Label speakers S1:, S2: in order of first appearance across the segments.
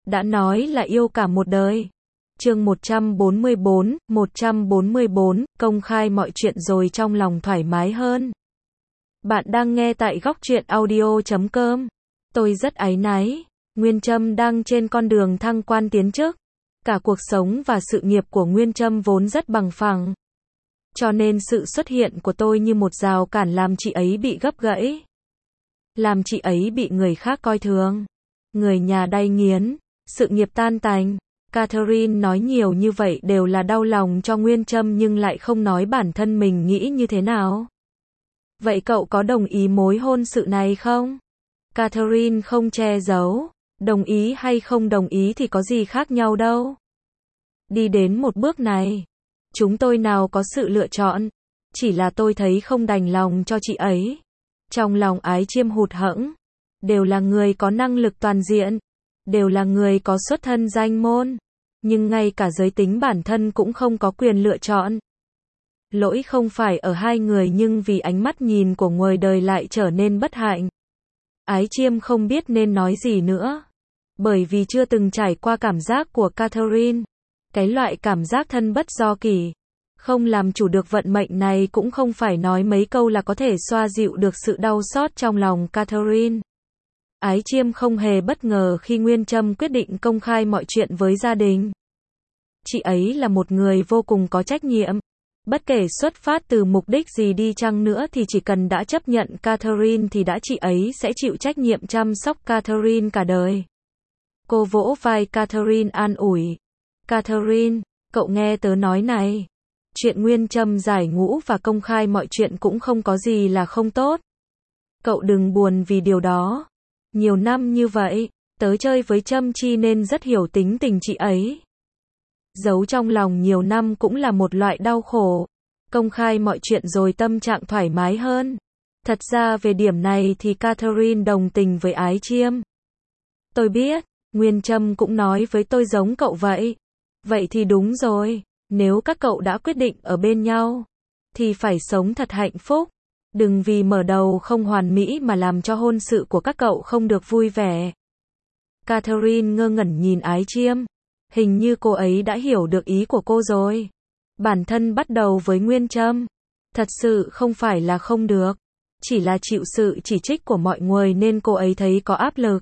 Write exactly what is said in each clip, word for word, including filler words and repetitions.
S1: đã nói là yêu cả một đời. Chương một trăm bốn mươi bốn, một trăm bốn mươi bốn, công khai mọi chuyện rồi trong lòng thoải mái hơn. Bạn đang nghe tại góc truyện audio chấm com. Tôi rất áy náy. Nguyên Trâm đang trên con đường thăng quan tiến chức. Cả cuộc sống và sự nghiệp của Nguyên Trâm vốn rất bằng phẳng. Cho nên sự xuất hiện của tôi như một rào cản làm chị ấy bị gấp gãy. Làm chị ấy bị người khác coi thường. Người nhà đay nghiến. Sự nghiệp tan tành. Catherine nói nhiều như vậy đều là đau lòng cho Nguyên Trâm nhưng lại không nói bản thân mình nghĩ như thế nào. Vậy cậu có đồng ý mối hôn sự này không? Catherine không che giấu. Đồng ý hay không đồng ý thì có gì khác nhau đâu. Đi đến một bước này, chúng tôi nào có sự lựa chọn. Chỉ là tôi thấy không đành lòng cho chị ấy. Trong lòng Ái Chiêm hụt hẫng. Đều là người có năng lực toàn diện. Đều là người có xuất thân danh môn. Nhưng ngay cả giới tính bản thân cũng không có quyền lựa chọn. Lỗi không phải ở hai người nhưng vì ánh mắt nhìn của người đời lại trở nên bất hạnh. Ái Chiêm không biết nên nói gì nữa. Bởi vì chưa từng trải qua cảm giác của Catherine. Cái loại cảm giác thân bất do kỷ. Không làm chủ được vận mệnh này cũng không phải nói mấy câu là có thể xoa dịu được sự đau xót trong lòng Catherine. Ái Chiêm không hề bất ngờ khi Nguyên Trâm quyết định công khai mọi chuyện với gia đình. Chị ấy là một người vô cùng có trách nhiệm. Bất kể xuất phát từ mục đích gì đi chăng nữa thì chỉ cần đã chấp nhận Catherine thì đã chị ấy sẽ chịu trách nhiệm chăm sóc Catherine cả đời. Cô vỗ vai Catherine an ủi. Catherine, cậu nghe tớ nói này. Chuyện Nguyên Trâm giải ngũ và công khai mọi chuyện cũng không có gì là không tốt. Cậu đừng buồn vì điều đó. Nhiều năm như vậy, tớ chơi với Trâm Chi nên rất hiểu tính tình chị ấy. Giấu trong lòng nhiều năm cũng là một loại đau khổ. Công khai mọi chuyện rồi tâm trạng thoải mái hơn. Thật ra về điểm này thì Catherine đồng tình với Ái Chiêm. Tôi biết, Nguyên Trâm cũng nói với tôi giống cậu vậy. Vậy thì đúng rồi, nếu các cậu đã quyết định ở bên nhau, thì phải sống thật hạnh phúc. Đừng vì mở đầu không hoàn mỹ mà làm cho hôn sự của các cậu không được vui vẻ. Catherine ngơ ngẩn nhìn Ái Chiêm. Hình như cô ấy đã hiểu được ý của cô rồi. Bản thân bắt đầu với Nguyên Trâm. Thật sự không phải là không được. Chỉ là chịu sự chỉ trích của mọi người nên cô ấy thấy có áp lực.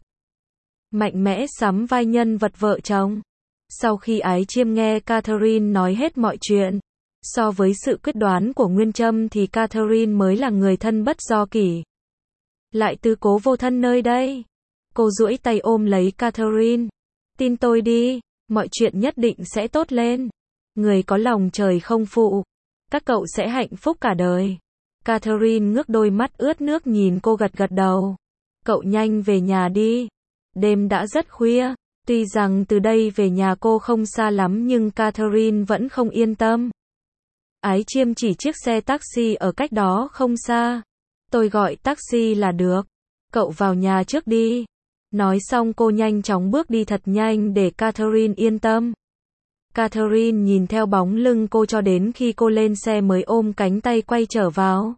S1: Mạnh mẽ sắm vai nhân vật vợ chồng. Sau khi Ái Chiêm nghe Catherine nói hết mọi chuyện. So với sự quyết đoán của Nguyên Trâm thì Catherine mới là người thân bất do kỷ. Lại tư cố vô thân nơi đây. Cô duỗi tay ôm lấy Catherine. Tin tôi đi, mọi chuyện nhất định sẽ tốt lên. Người có lòng trời không phụ. Các cậu sẽ hạnh phúc cả đời. Catherine ngước đôi mắt ướt nước nhìn cô gật gật đầu. Cậu nhanh về nhà đi. Đêm đã rất khuya. Tuy rằng từ đây về nhà cô không xa lắm nhưng Catherine vẫn không yên tâm. Ái Chiêm chỉ chiếc xe taxi ở cách đó không xa. Tôi gọi taxi là được. Cậu vào nhà trước đi. Nói xong cô nhanh chóng bước đi thật nhanh để Catherine yên tâm. Catherine nhìn theo bóng lưng cô cho đến khi cô lên xe mới ôm cánh tay quay trở vào.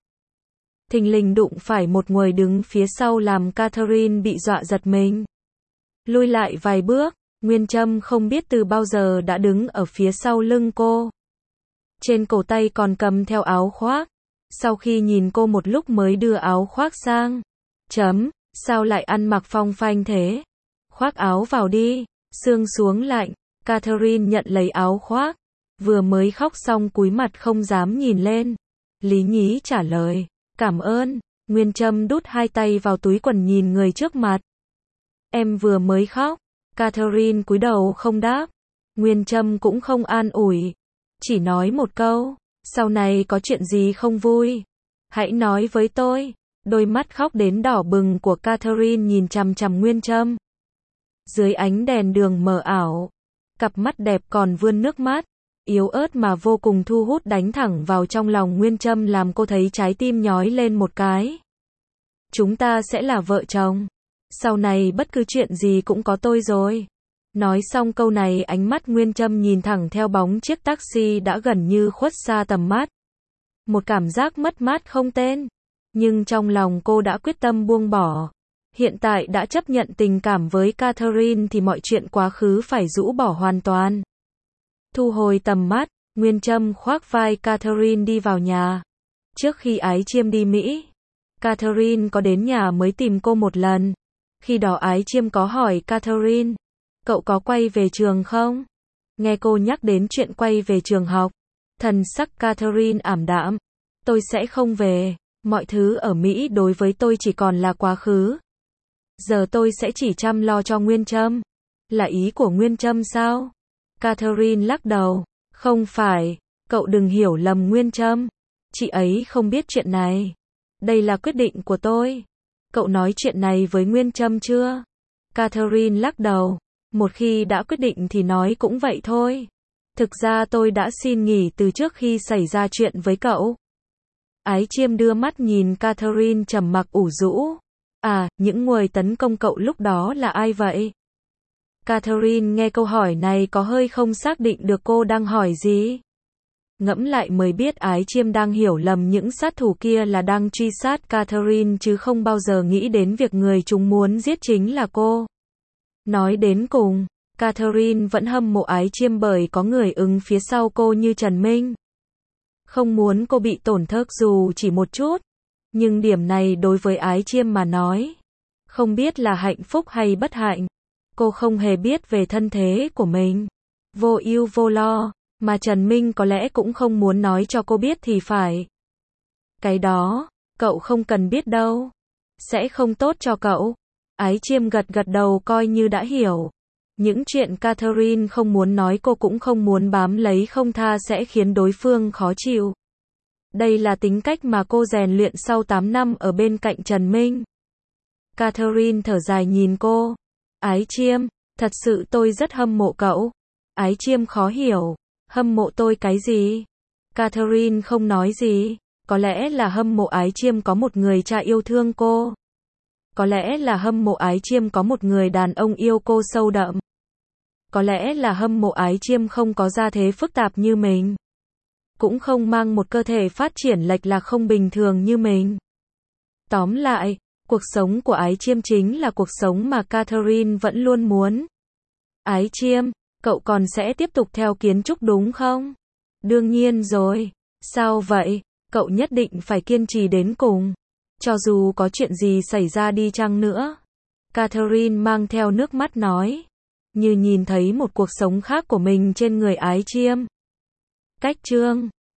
S1: Thình lình đụng phải một người đứng phía sau làm Catherine bị dọa giật mình. Lui lại vài bước, Nguyên Trâm không biết từ bao giờ đã đứng ở phía sau lưng cô. Trên cổ tay còn cầm theo áo khoác. Sau khi nhìn cô một lúc mới đưa áo khoác sang. Chấm, sao lại ăn mặc phong phanh thế? Khoác áo vào đi, sương xuống lạnh. Catherine nhận lấy áo khoác. Vừa mới khóc xong cúi mặt không dám nhìn lên. Lý nhí trả lời, cảm ơn. Nguyên Trâm đút hai tay vào túi quần nhìn người trước mặt. Em vừa mới khóc. Catherine cúi đầu không đáp. Nguyên Trâm cũng không an ủi. Chỉ nói một câu, sau này có chuyện gì không vui, hãy nói với tôi. Đôi mắt khóc đến đỏ bừng của Catherine nhìn chằm chằm Nguyên Trâm. Dưới ánh đèn đường mờ ảo, cặp mắt đẹp còn vươn nước mắt, yếu ớt mà vô cùng thu hút đánh thẳng vào trong lòng Nguyên Trâm làm cô thấy trái tim nhói lên một cái. Chúng ta sẽ là vợ chồng. Sau này bất cứ chuyện gì cũng có tôi rồi. Nói xong câu này ánh mắt Nguyên Trâm nhìn thẳng theo bóng chiếc taxi đã gần như khuất xa tầm mắt. Một cảm giác mất mát không tên. Nhưng trong lòng cô đã quyết tâm buông bỏ. Hiện tại đã chấp nhận tình cảm với Catherine thì mọi chuyện quá khứ phải rũ bỏ hoàn toàn. Thu hồi tầm mắt, Nguyên Trâm khoác vai Catherine đi vào nhà. Trước khi Ái Chiêm đi Mỹ, Catherine có đến nhà mới tìm cô một lần. Khi đó Ái Chiêm có hỏi Catherine, cậu có quay về trường không? Nghe cô nhắc đến chuyện quay về trường học, thần sắc Catherine ảm đạm. Tôi sẽ không về, mọi thứ ở Mỹ đối với tôi chỉ còn là quá khứ. Giờ tôi sẽ chỉ chăm lo cho Nguyên Trâm. Là ý của Nguyên Trâm sao? Catherine lắc đầu. Không phải, cậu đừng hiểu lầm Nguyên Trâm. Chị ấy không biết chuyện này. Đây là quyết định của tôi. Cậu nói chuyện này với Nguyên Trâm chưa? Catherine lắc đầu. Một khi đã quyết định thì nói cũng vậy thôi. Thực ra tôi đã xin nghỉ từ trước khi xảy ra chuyện với cậu. Ái Chiêm đưa mắt nhìn Catherine trầm mặc ủ rũ. À, những người tấn công cậu lúc đó là ai vậy? Catherine nghe câu hỏi này có hơi không xác định được cô đang hỏi gì. Ngẫm lại mới biết Ái Chiêm đang hiểu lầm những sát thủ kia là đang truy sát Catherine chứ không bao giờ nghĩ đến việc người chúng muốn giết chính là cô. Nói đến cùng, Catherine vẫn hâm mộ Ái Chiêm bởi có người ứng phía sau cô như Trần Minh. Không muốn cô bị tổn thương dù chỉ một chút. Nhưng điểm này đối với Ái Chiêm mà nói, không biết là hạnh phúc hay bất hạnh. Cô không hề biết về thân thế của mình. Vô ưu vô lo, mà Trần Minh có lẽ cũng không muốn nói cho cô biết thì phải. Cái đó, cậu không cần biết đâu. Sẽ không tốt cho cậu. Ái Chiêm gật gật đầu coi như đã hiểu. Những chuyện Catherine không muốn nói cô cũng không muốn bám lấy không tha sẽ khiến đối phương khó chịu. Đây là tính cách mà cô rèn luyện sau tám năm ở bên cạnh Trần Minh. Catherine thở dài nhìn cô. Ái Chiêm, thật sự tôi rất hâm mộ cậu. Ái Chiêm khó hiểu. Hâm mộ tôi cái gì? Catherine không nói gì. Có lẽ là hâm mộ Ái Chiêm có một người cha yêu thương cô. Có lẽ là hâm mộ Ái Chiêm có một người đàn ông yêu cô sâu đậm. Có lẽ là hâm mộ Ái Chiêm không có gia thế phức tạp như mình. Cũng không mang một cơ thể phát triển lệch lạc không bình thường như mình. Tóm lại, cuộc sống của Ái Chiêm chính là cuộc sống mà Catherine vẫn luôn muốn. Ái Chiêm, cậu còn sẽ tiếp tục theo kiến trúc đúng không? Đương nhiên rồi. Sao vậy? Cậu nhất định phải kiên trì đến cùng. Cho dù có chuyện gì xảy ra đi chăng nữa. Catherine mang theo nước mắt nói. Như nhìn thấy một cuộc sống khác của mình trên người Ái Chiêm. Cách chương